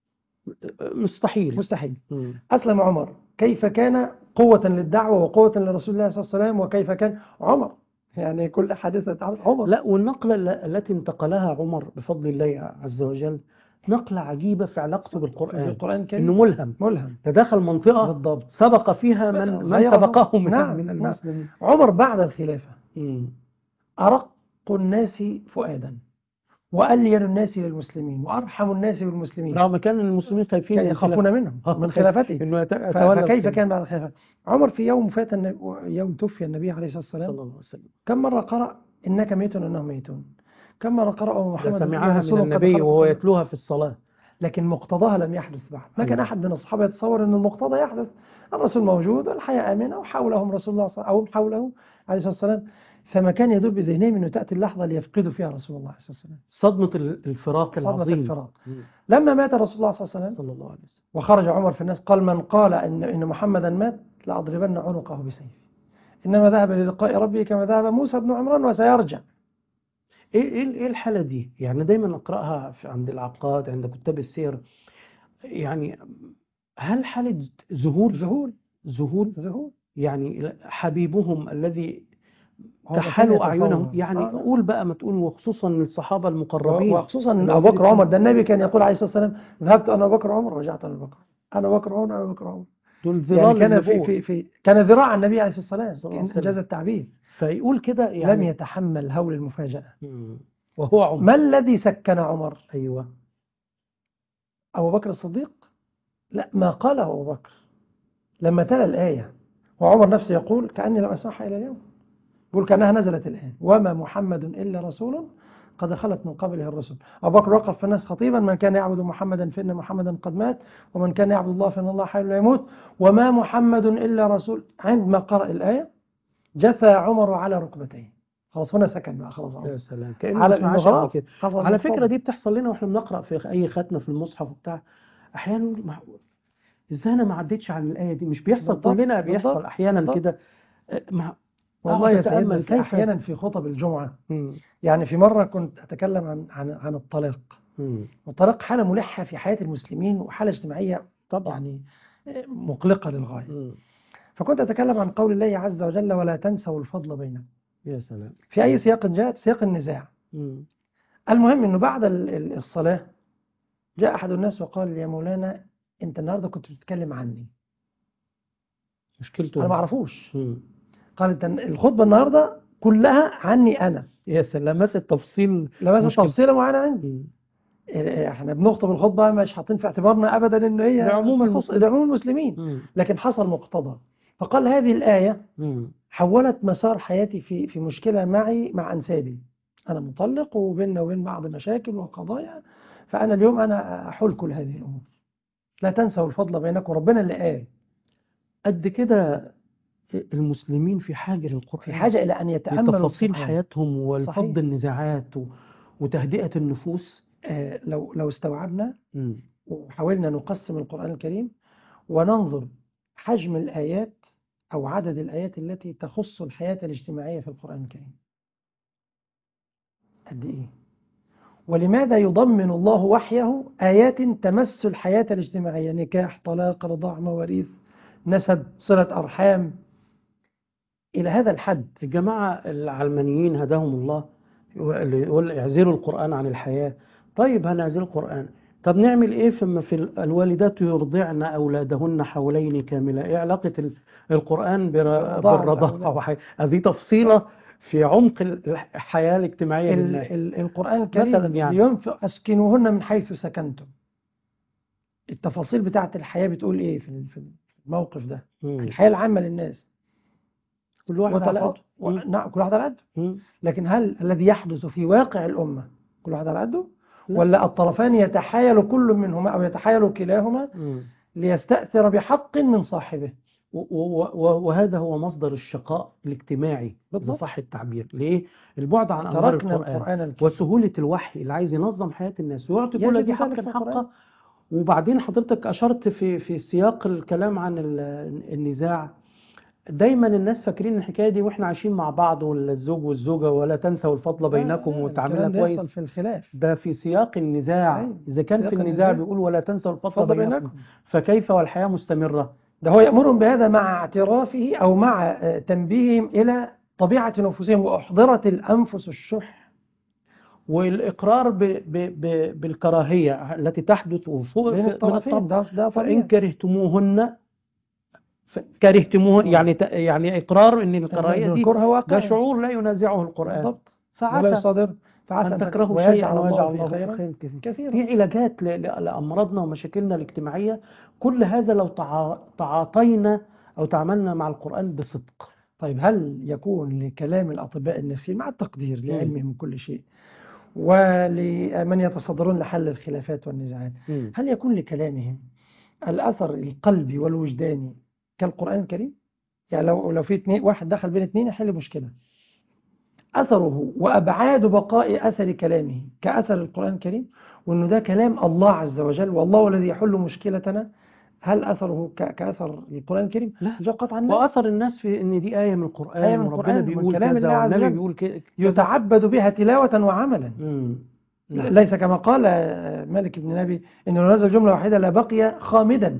مستحيل مستحيل. مم. أسلم عمر، كيف كان قوة للدعوة وقوة لرسول الله صلى الله عليه وسلم، وكيف كان عمر، يعني كل حادثة عمر. لا، والنقلة التي انتقلها عمر بفضل الله عز وجل نقلة عجيبة في علاقته بالقرآن. القرآن الكريم إنه ملهم ملهم تدخل منطقة بالضبط سبق فيها من من سبقه من, نعم. من المسلمين. نعم. عمر بعد الخلافة مم. أرق الناس فؤادا، وألين الناس للمسلمين، وأرحم الناس بالمسلمين، رغم كان المسلمين خايفين يخافون منهم من خلافته. فكيف كان بعد الخلافة؟ عمر في يوم فات يوم توفي النبي عليه الصلاة والسلام صلى الله عليه وسلم كم مرة قرأ إنك ميت وإنهم ميتون؟ كم مرة قرأ محمد سمعها من النبي وهو يتلوها في الصلاة، لكن مقتضاها لم يحدث بعد. ما كان أحد من الصحابة يتصور أن المقتضى يحدث. الرسول موجود والحياة آمنة وحولهم رسول الله صلى الله عليه وسلم أو حوله عليه الصلاة والسلام، فما كان يدور بذهنهم أنه تأتي اللحظة ليفقدوا فيها رسول الله صلى الله عليه وسلم. صدمة الفراق العظيم. صدمة الفراق. لما مات رسول الله صلى الله عليه وسلم وخرج عمر في الناس قال من قال إن إن محمدا مات لأضربن عنقه بسيف، إنما ذهب للقاء ربه كما ذهب موسى بن عمران وسيرجع. ايه ايه الحالة دي؟ يعني دايما اقراها عند العقاد عند كتاب السير، يعني هل حالة ذهول ذهول ذهول ذهول يعني حبيبهم الذي كحلوا أعينهم، يعني آه. قول بقى ما تقول، وخصوصا الصحابة المقربين، وخصوصا أبو بكر وعمر. ده النبي كان يقول عليه الصلاة والسلام ذهبت أنا وبكر وعمر ورجعت أنا وبكر، أنا وبكر وعمر أنا وبكر وعمر. دول ذراع يعني كان في في في كان ذراع النبي عليه الصلاة والسلام، إنجاز التعبير. فيقول كده يعني لم يتحمل هول المفاجأة. وهو عمر. ما الذي سكن عمر؟ أيوة أبو بكر الصديق؟ لا، ما قاله أبو بكر لما تلا الآية، وعمر نفسه يقول كأني لم أسمعها إلى اليوم، يقول كأنها نزلت الآن وما محمد إلا رسول قد خلت من قبله الرسل. أبو بكر وقف في الناس خطيبا من كان يعبد محمدا فإن محمدا قد مات، ومن كان يعبد الله فإن الله حي لا يموت، وما محمد إلا رسول. عندما قرأ الآية جثى عمر على ركبتيه، خلاص هنا سكن بقى خلاص. يا سلام، كأنه ما سمعش كده. على فكرة دي بتحصل لنا واحنا بنقرأ في أي ختمة في المصحف وبتاع، أحيانا ازاي انا ما عدتش عن الآية دي؟ مش بيحصل بالضبط. كلنا بيحصل بالضبط. احيانا كده مع... والله يا سيدنا كيف احيانا في خطب الجمعة. مم. يعني في مرة كنت اتكلم عن عن عن الطلاق. والطلاق حالة ملحة في حياة المسلمين وحالة اجتماعية طبعا يعني مقلقة للغاية. مم. فكنت اتكلم عن قول الله عز وجل ولا تنسوا الفضل بينكم. يا سلام. في اي سياق جاءت؟ سياق النزاع. مم. المهم انه بعد الصلاة جاء أحد الناس وقال يا مولانا أنت النهاردة كنت بتتكلم عني، مشكلته أنا ما أعرفوش. مم. قال أنت الخطبة النهاردة كلها عني أنا، يا سلام، لمست تفصيل لمست مشكلة. تفصيلة معينة عندي. مم. إيه، احنا بنخطب الخطبة مش حاطين في اعتبارنا أبدا إن هي لعموم تخص المسلمين. لعموم المسلمين، مم. لكن حصل مقتضى. فقال هذه الآية مم. حولت مسار حياتي في في مشكلة معي مع أنسابي، أنا مطلق وبيننا وبين بعض مشاكل وقضايا، فأنا اليوم أنا أحول كل هذه الأمور. لا تنسوا الفضل بينكم، ربنا اللي قال. قد كده المسلمين في حاجة في للقرآن، حاجة إلى أن يتأملوا لتفاصيل القرآن. حياتهم والفض صحيح. النزاعات و- وتهدئة النفوس. آه لو لو استوعبنا مم. وحاولنا نقسم القرآن الكريم وننظر حجم الآيات أو عدد الآيات التي تخص الحياة الاجتماعية في القرآن الكريم قد إيه؟ ولماذا يضمن الله وحيه آيات تمس الحياة الاجتماعية؟ نكاح، طلاق، رضاع، مواريث، نسب، صلة أرحام، إلى هذا الحد. الجماعة العلمانيين هداهم الله اللي يقول اعزلوا القرآن عن الحياة. طيب هنعزل القرآن، طب نعمل ايه فيما في الوالدات يرضعن أولادهن حولين كاملة؟ ايه علاقة ال- القرآن بر- بالرضاعة بالرضاعة الأولاد. وحي- هذه تفصيلة في عمق الحياة الاجتماعية ال للناس. ال القرآن الكريم مثلا يعني بينفق أسكنوهن من حيث سكنتم. التفاصيل بتاعة الحياة بتقول إيه في في الموقف ده؟ مم. الحياة العامة للناس كل واحد على وتف... قده. و... مم. نعم كل واحد على قده. مم. لكن هل الذي يحدث في واقع الأمة كل واحد على قده؟ لا. ولا الطرفان يتحايل كل منهما أو يتحايل كلاهما مم. ليستأثر بحق من صاحبه؟ و- و- و- وهذا هو مصدر الشقاء الاجتماعي إذا بالضبط. صح التعبير. ليه؟ البعد عن أنوار تركنا القرآن القرآن الكريم وسهولة الوحي اللي عايز ينظم حياة الناس ويعطي كل يجد ذي ذلك حق في القرآن. حقه. وبعدين حضرتك أشرت في في سياق الكلام عن ال- النزاع، دايما الناس فاكرين الحكاية دي واحنا عايشين مع بعض والزوج والزوجة ولا تنسوا الفضل لا بينكم لا وتعاملنا الكلام ده يحصل كويس. في الخلاف. ده في سياق النزاع. أيوة. إذا كان سياق في النزاع النزاع بيقول ولا تنسوا الفضل فضل بينكم، بينكم. فكيف والحياة مستمرة؟ ده هو يأمرهم بهذا مع اعترافه أو مع آه، تنبيههم إلى طبيعة نفوسهم، وأحضرت الأنفس الشح. والإقرار ب ب ب بالكراهية التي تحدث وفوق بين في- من الطرفين. الطبع. ده ده فإن طبيعي. كرهتموهن ف- كرهتموهن آه. يعني ت- يعني إقرار إن إن الكراهية إن دي الكره ده واقع. شعور لا ينازعه القرآن. بالضبط. ولا فعسى يصادر فعسى أن أن تكرهوا تكرهوا شيئا ويجعل ويجعل الله فيه الله فيه خيرا خير كثير. كثيرا. دي علاجات ل- ل- لأمراضنا ومشاكلنا الاجتماعية. كل هذا لو تع- تعاطينا أو تعاملنا مع القرآن بصدق. طيب هل يكون لكلام الأطباء النفسيين مع التقدير مم. لعلمهم من كل شيء ولمن يتصدرون لحل الخلافات والنزاعات، مم. هل يكون لكلامهم الأثر القلبي والوجداني كالقرآن الكريم؟ يعني لو لو في اتنين واحد دخل بين اتنين يحل مشكلة، أثره وأبعاد بقاء أثر كلامه كأثر القرآن الكريم، وأنه ده كلام الله عز وجل والله الذي يحل مشكلتنا، هل أثره ك- كأثر القرآن الكريم؟ لا. الجواب قطعا لا. وأثر الناس في إن دي آية من القرآن آية من وربنا القرآن ومن بيقول كلام كذا الله عز والنبي وجل بيقول ك- كذا. يتعبد بها تلاوة وعملا. مم. نعم. ليس كما قال مالك بن نبي إنه لو نزل جملة واحدة لبقي خامدا،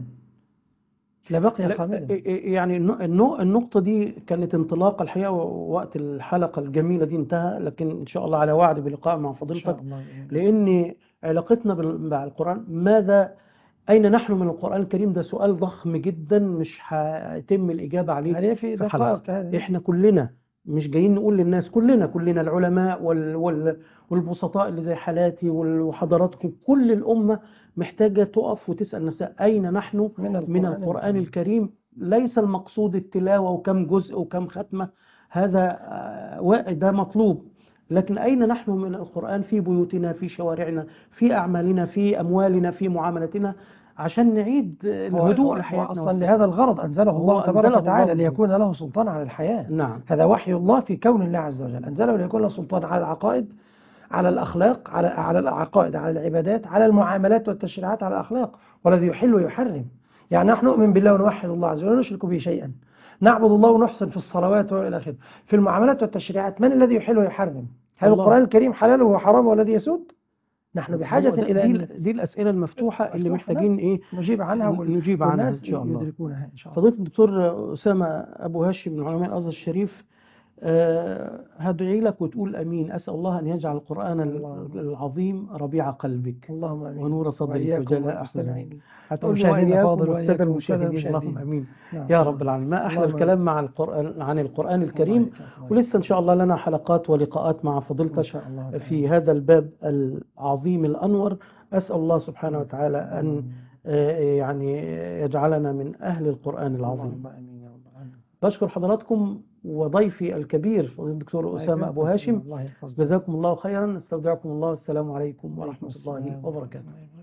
لبقي لا، خامدا. يعني النو- النو- النقطة دي كانت انطلاقة الحقيقة، ووقت الحلقة الجميلة دي انتهى، لكن إن شاء الله على وعد بلقاء مع إن شاء فضيلتك. الله. لأن علاقتنا بال- مع القرآن، ماذا أين نحن من القرآن الكريم؟ ده سؤال ضخم جدا مش هيتم الإجابة عليه عليه في في حلقة. دقائق هذه. إحنا كلنا مش جايين نقول للناس، كلنا كلنا العلماء وال وال والبسطاء اللي زي حالاتي وال- وحضراتكم، كل الأمة محتاجة تقف وتسأل نفسها أين نحن من القرآن, من القرآن الكريم. ليس المقصود التلاوة وكم جزء وكم ختمة، هذا آه، وا- ده مطلوب، لكن أين نحن من القرآن في بيوتنا، في شوارعنا، في أعمالنا، في أموالنا، في معاملتنا، عشان نعيد الهدوء هو لحياتنا. أصلا والسلام. لهذا الغرض أنزله هو الله تبارك أنزله وتعالى الله. ليكون له سلطان على الحياة. نعم. هذا وحي الله في كون الله عز وجل، أنزله ليكون له سلطان على العقائد، على الأخلاق، على على العقائد، على العبادات، على المعاملات والتشريعات، على الأخلاق، والذي يحل ويحرم. يعني نحن نؤمن بالله ونوحد الله عز وجل ولا نشرك به شيئا، نعبد الله ونحسن في الصلوات وإلى آخره. في المعاملات والتشريعات من الذي يحل ويحرم؟ هل الله. القرآن الكريم حلاله وحرامه والذي يسود؟ نحن بحاجة هو ده- إلى دي, أن دي الأسئلة المفتوحة اللي مفتوحة، محتاجين إيه نجيب عنها وال- نجيب عنها والناس إن شاء الله. يدركونها إن شاء الله. فضيلة الدكتور أسامة أبو هاشم من علماء الأزهر الشريف، آه، هدعي لك وتقول أمين. أسأل الله أن يجعل القرآن اللهم. العظيم ربيع قلبك اللهم آمين. ونور صدرك وإياكم وجلاء أحزانك. والمستمعين هتقول لي ومشاهدينا وإياكم الأفاضل والسادة وإياكم والسادة المشاهدين. اللهم المشاهدين. أمين نعم. يا رب العالمين. ما أحلى اللهم الكلام مع القرآن عن القرآن الله الكريم. يكرمك. الله ولسه إن شاء الله لنا حلقات ولقاءات مع إن فضيلتك شاء الله تعالى. في هذا الباب العظيم الأنور. أسأل الله سبحانه وتعالى أن آه، يعني يجعلنا من أهل القرآن العظيم. اللهم آمين يا رب العالمين. بشكر حضراتكم وضيفي الكبير فضيلة الدكتور أسامة أبو هاشم. الله يحفظك. جزاكم الله خيرا. استودعكم الله. السلام عليكم ورحمة وعليكم الله السلام وبركاته.